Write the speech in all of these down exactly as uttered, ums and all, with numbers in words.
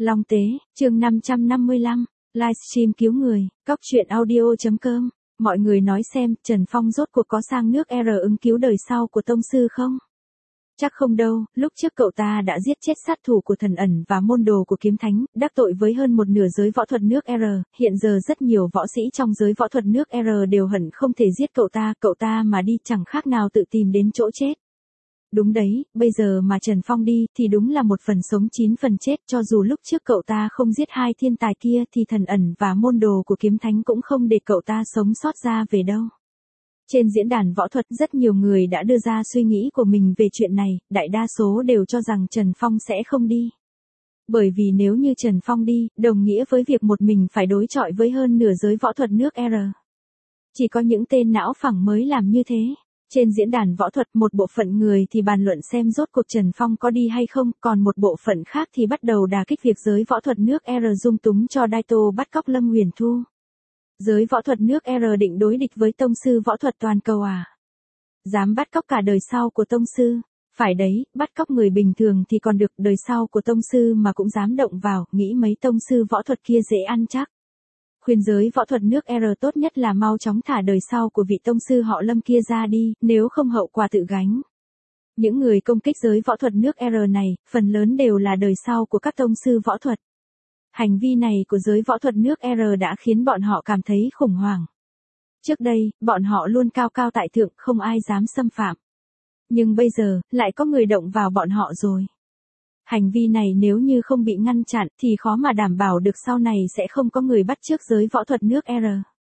Long Tế, chương năm trăm năm mươi lăm, livestream cứu người, cóc truyện audio chấm com. Mọi người nói xem, Trần Phong rốt cuộc có sang nước R ứng cứu đời sau của tông sư không? Chắc không đâu, lúc trước cậu ta đã giết chết sát thủ của thần ẩn và môn đồ của kiếm thánh, đắc tội với hơn một nửa giới võ thuật nước R, hiện giờ rất nhiều võ sĩ trong giới võ thuật nước R đều hận không thể giết cậu ta, cậu ta mà đi chẳng khác nào tự tìm đến chỗ chết. Đúng đấy, bây giờ mà Trần Phong đi thì đúng là một phần sống chín phần chết, cho dù lúc trước cậu ta không giết hai thiên tài kia thì thần ẩn và môn đồ của kiếm thánh cũng không để cậu ta sống sót ra về đâu. Trên diễn đàn võ thuật rất nhiều người đã đưa ra suy nghĩ của mình về chuyện này, đại đa số đều cho rằng Trần Phong sẽ không đi. Bởi vì nếu như Trần Phong đi, đồng nghĩa với việc một mình phải đối chọi với hơn nửa giới võ thuật nước R. Chỉ có những tên não phẳng mới làm như thế. Trên diễn đàn võ thuật một bộ phận người thì bàn luận xem rốt cuộc Trần Phong có đi hay không, còn một bộ phận khác thì bắt đầu đả kích việc giới võ thuật nước R dung túng cho Daito bắt cóc Lâm Huyền Thu. Giới võ thuật nước R định đối địch với tông sư võ thuật toàn cầu à? Dám bắt cóc cả đời sau của tông sư? Phải đấy, bắt cóc người bình thường thì còn được, đời sau của tông sư mà cũng dám động vào, nghĩ mấy tông sư võ thuật kia dễ ăn chắc. Khuyên giới võ thuật nước R tốt nhất là mau chóng thả đời sau của vị tông sư họ Lâm kia ra đi, nếu không hậu quả tự gánh. Những người công kích giới võ thuật nước R này, phần lớn đều là đời sau của các tông sư võ thuật. Hành vi này của giới võ thuật nước R đã khiến bọn họ cảm thấy khủng hoảng. Trước đây, bọn họ luôn cao cao tại thượng, không ai dám xâm phạm. Nhưng bây giờ, lại có người động vào bọn họ rồi. Hành vi này nếu như không bị ngăn chặn thì khó mà đảm bảo được sau này sẽ không có người bắt chước giới võ thuật nước R.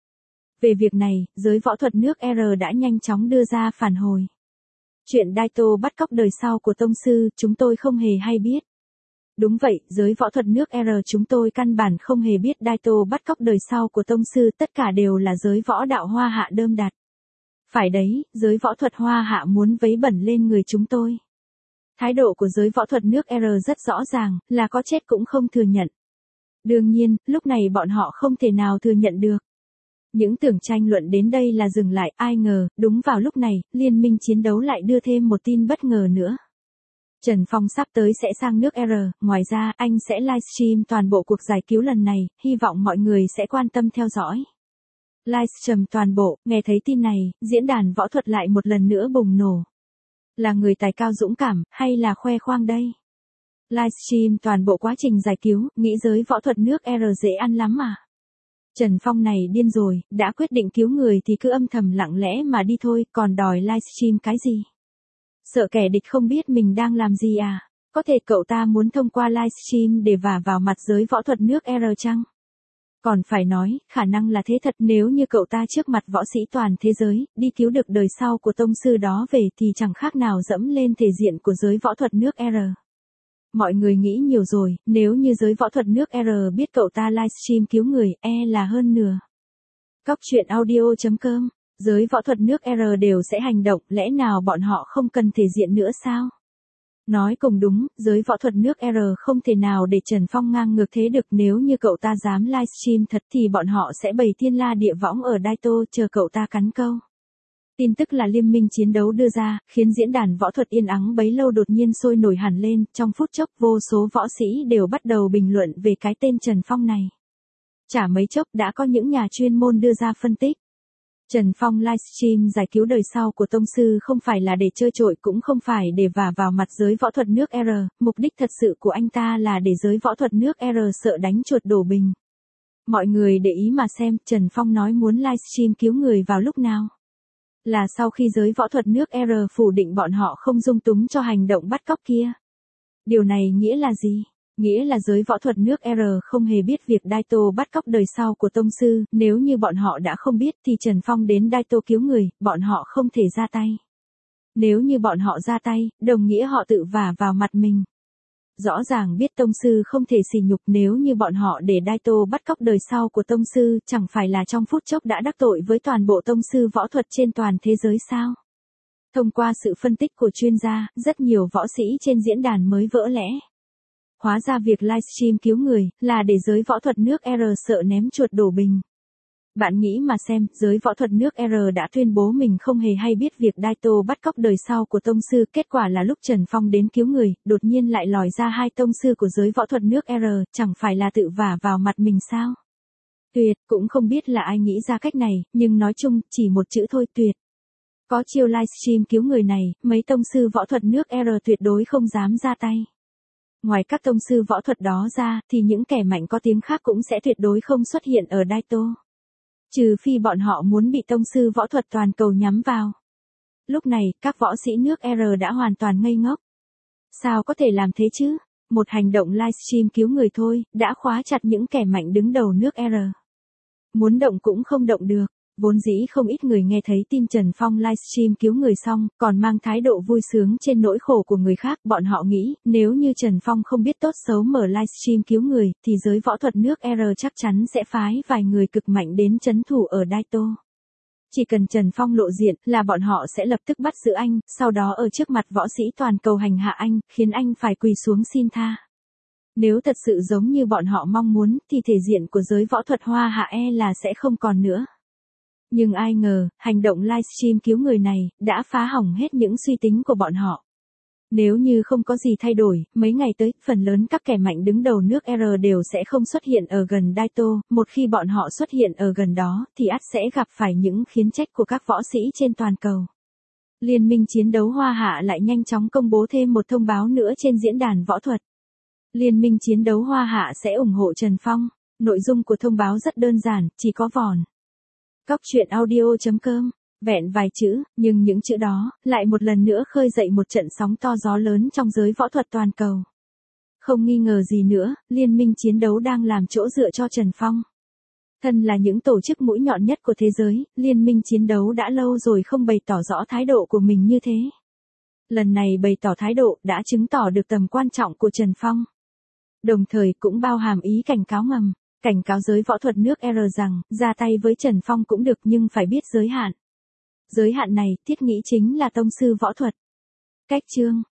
Về việc này, giới võ thuật nước R đã nhanh chóng đưa ra phản hồi. Chuyện Daito bắt cóc đời sau của tông sư, chúng tôi không hề hay biết. Đúng vậy, giới võ thuật nước R chúng tôi căn bản không hề biết Daito bắt cóc đời sau của tông sư, tất cả đều là giới võ đạo Hoa Hạ đơm đặt. Phải đấy, giới võ thuật Hoa Hạ muốn vấy bẩn lên người chúng tôi. Thái độ của giới võ thuật nước R rất rõ ràng, là có chết cũng không thừa nhận. Đương nhiên, lúc này bọn họ không thể nào thừa nhận được. Những tưởng tranh luận đến đây là dừng lại, ai ngờ, đúng vào lúc này, liên minh chiến đấu lại đưa thêm một tin bất ngờ nữa. Trần Phong sắp tới sẽ sang nước R, ngoài ra, anh sẽ livestream toàn bộ cuộc giải cứu lần này, hy vọng mọi người sẽ quan tâm theo dõi. Livestream toàn bộ, nghe thấy tin này, diễn đàn võ thuật lại một lần nữa bùng nổ. Là người tài cao dũng cảm, hay là khoe khoang đây? Livestream toàn bộ quá trình giải cứu, nghĩ giới võ thuật nước R dễ ăn lắm à? Trần Phong này điên rồi, đã quyết định cứu người thì cứ âm thầm lặng lẽ mà đi thôi, còn đòi livestream cái gì? Sợ kẻ địch không biết mình đang làm gì à? Có thể cậu ta muốn thông qua livestream để vả vào mặt giới võ thuật nước R chăng? Còn phải nói, khả năng là thế thật, nếu như cậu ta trước mặt võ sĩ toàn thế giới, đi cứu được đời sau của tông sư đó về thì chẳng khác nào dẫm lên thể diện của giới võ thuật nước R. Mọi người nghĩ nhiều rồi, nếu như giới võ thuật nước R biết cậu ta livestream cứu người, e là hơn nửa. Cóc truyện audio chấm com, giới võ thuật nước R đều sẽ hành động, lẽ nào bọn họ không cần thể diện nữa sao? Nói cùng đúng, giới võ thuật nước R không thể nào để Trần Phong ngang ngược thế được, nếu như cậu ta dám livestream thật thì bọn họ sẽ bày thiên la địa võng ở Daito chờ cậu ta cắn câu. Tin tức là liên minh chiến đấu đưa ra, khiến diễn đàn võ thuật yên ắng bấy lâu đột nhiên sôi nổi hẳn lên, trong phút chốc vô số võ sĩ đều bắt đầu bình luận về cái tên Trần Phong này. Chả mấy chốc đã có những nhà chuyên môn đưa ra phân tích. Trần Phong livestream giải cứu đời sau của tông sư không phải là để chơi trội, cũng không phải để vả vào mặt giới võ thuật nước R, mục đích thật sự của anh ta là để giới võ thuật nước R sợ đánh chuột đổ bình. Mọi người để ý mà xem, Trần Phong nói muốn livestream cứu người vào lúc nào? Là sau khi giới võ thuật nước R phủ định bọn họ không dung túng cho hành động bắt cóc kia. Điều này nghĩa là gì? Nghĩa là giới võ thuật nước R không hề biết việc Daito bắt cóc đời sau của tông sư, nếu như bọn họ đã không biết thì Trần Phong đến Daito cứu người, bọn họ không thể ra tay. Nếu như bọn họ ra tay, đồng nghĩa họ tự vả vào mặt mình. Rõ ràng biết tông sư không thể sỉ nhục, nếu như bọn họ để Daito bắt cóc đời sau của tông sư, chẳng phải là trong phút chốc đã đắc tội với toàn bộ tông sư võ thuật trên toàn thế giới sao? Thông qua sự phân tích của chuyên gia, rất nhiều võ sĩ trên diễn đàn mới vỡ lẽ. Hóa ra việc livestream cứu người, là để giới võ thuật nước R sợ ném chuột đổ bình. Bạn nghĩ mà xem, giới võ thuật nước R đã tuyên bố mình không hề hay biết việc Daito bắt cóc đời sau của tông sư, kết quả là lúc Trần Phong đến cứu người, đột nhiên lại lòi ra hai tông sư của giới võ thuật nước R, chẳng phải là tự vả vào mặt mình sao? Tuyệt, cũng không biết là ai nghĩ ra cách này, nhưng nói chung, chỉ một chữ thôi, tuyệt. Có chiêu livestream cứu người này, mấy tông sư võ thuật nước R tuyệt đối không dám ra tay. Ngoài các tông sư võ thuật đó ra, thì những kẻ mạnh có tiếng khác cũng sẽ tuyệt đối không xuất hiện ở Daito. Trừ phi bọn họ muốn bị tông sư võ thuật toàn cầu nhắm vào. Lúc này, các võ sĩ nước R đã hoàn toàn ngây ngốc. Sao có thể làm thế chứ? Một hành động livestream cứu người thôi, đã khóa chặt những kẻ mạnh đứng đầu nước R. Muốn động cũng không động được. Vốn dĩ không ít người nghe thấy tin Trần Phong livestream cứu người xong, còn mang thái độ vui sướng trên nỗi khổ của người khác. Bọn họ nghĩ, nếu như Trần Phong không biết tốt xấu mở livestream cứu người, thì giới võ thuật nước R chắc chắn sẽ phái vài người cực mạnh đến trấn thủ ở Daito. Chỉ cần Trần Phong lộ diện là bọn họ sẽ lập tức bắt giữ anh, sau đó ở trước mặt võ sĩ toàn cầu hành hạ anh, khiến anh phải quỳ xuống xin tha. Nếu thật sự giống như bọn họ mong muốn, thì thể diện của giới võ thuật Hoa Hạ e là sẽ không còn nữa. Nhưng ai ngờ, hành động livestream cứu người này, đã phá hỏng hết những suy tính của bọn họ. Nếu như không có gì thay đổi, mấy ngày tới, phần lớn các kẻ mạnh đứng đầu nước R đều sẽ không xuất hiện ở gần Daito, một khi bọn họ xuất hiện ở gần đó, thì ắt sẽ gặp phải những khiển trách của các võ sĩ trên toàn cầu. Liên minh chiến đấu Hoa Hạ lại nhanh chóng công bố thêm một thông báo nữa trên diễn đàn võ thuật. Liên minh chiến đấu Hoa Hạ sẽ ủng hộ Trần Phong. Nội dung của thông báo rất đơn giản, chỉ có vòn. Cóc truyện audio chấm com, vẹn vài chữ, nhưng những chữ đó, lại một lần nữa khơi dậy một trận sóng to gió lớn trong giới võ thuật toàn cầu. Không nghi ngờ gì nữa, liên minh chiến đấu đang làm chỗ dựa cho Trần Phong. Thân là những tổ chức mũi nhọn nhất của thế giới, liên minh chiến đấu đã lâu rồi không bày tỏ rõ thái độ của mình như thế. Lần này bày tỏ thái độ đã chứng tỏ được tầm quan trọng của Trần Phong. Đồng thời cũng bao hàm ý cảnh cáo ngầm. Cảnh cáo giới võ thuật nước R rằng, ra tay với Trần Phong cũng được nhưng phải biết giới hạn. Giới hạn này, thiết nghĩ chính là tông sư võ thuật. Cách chương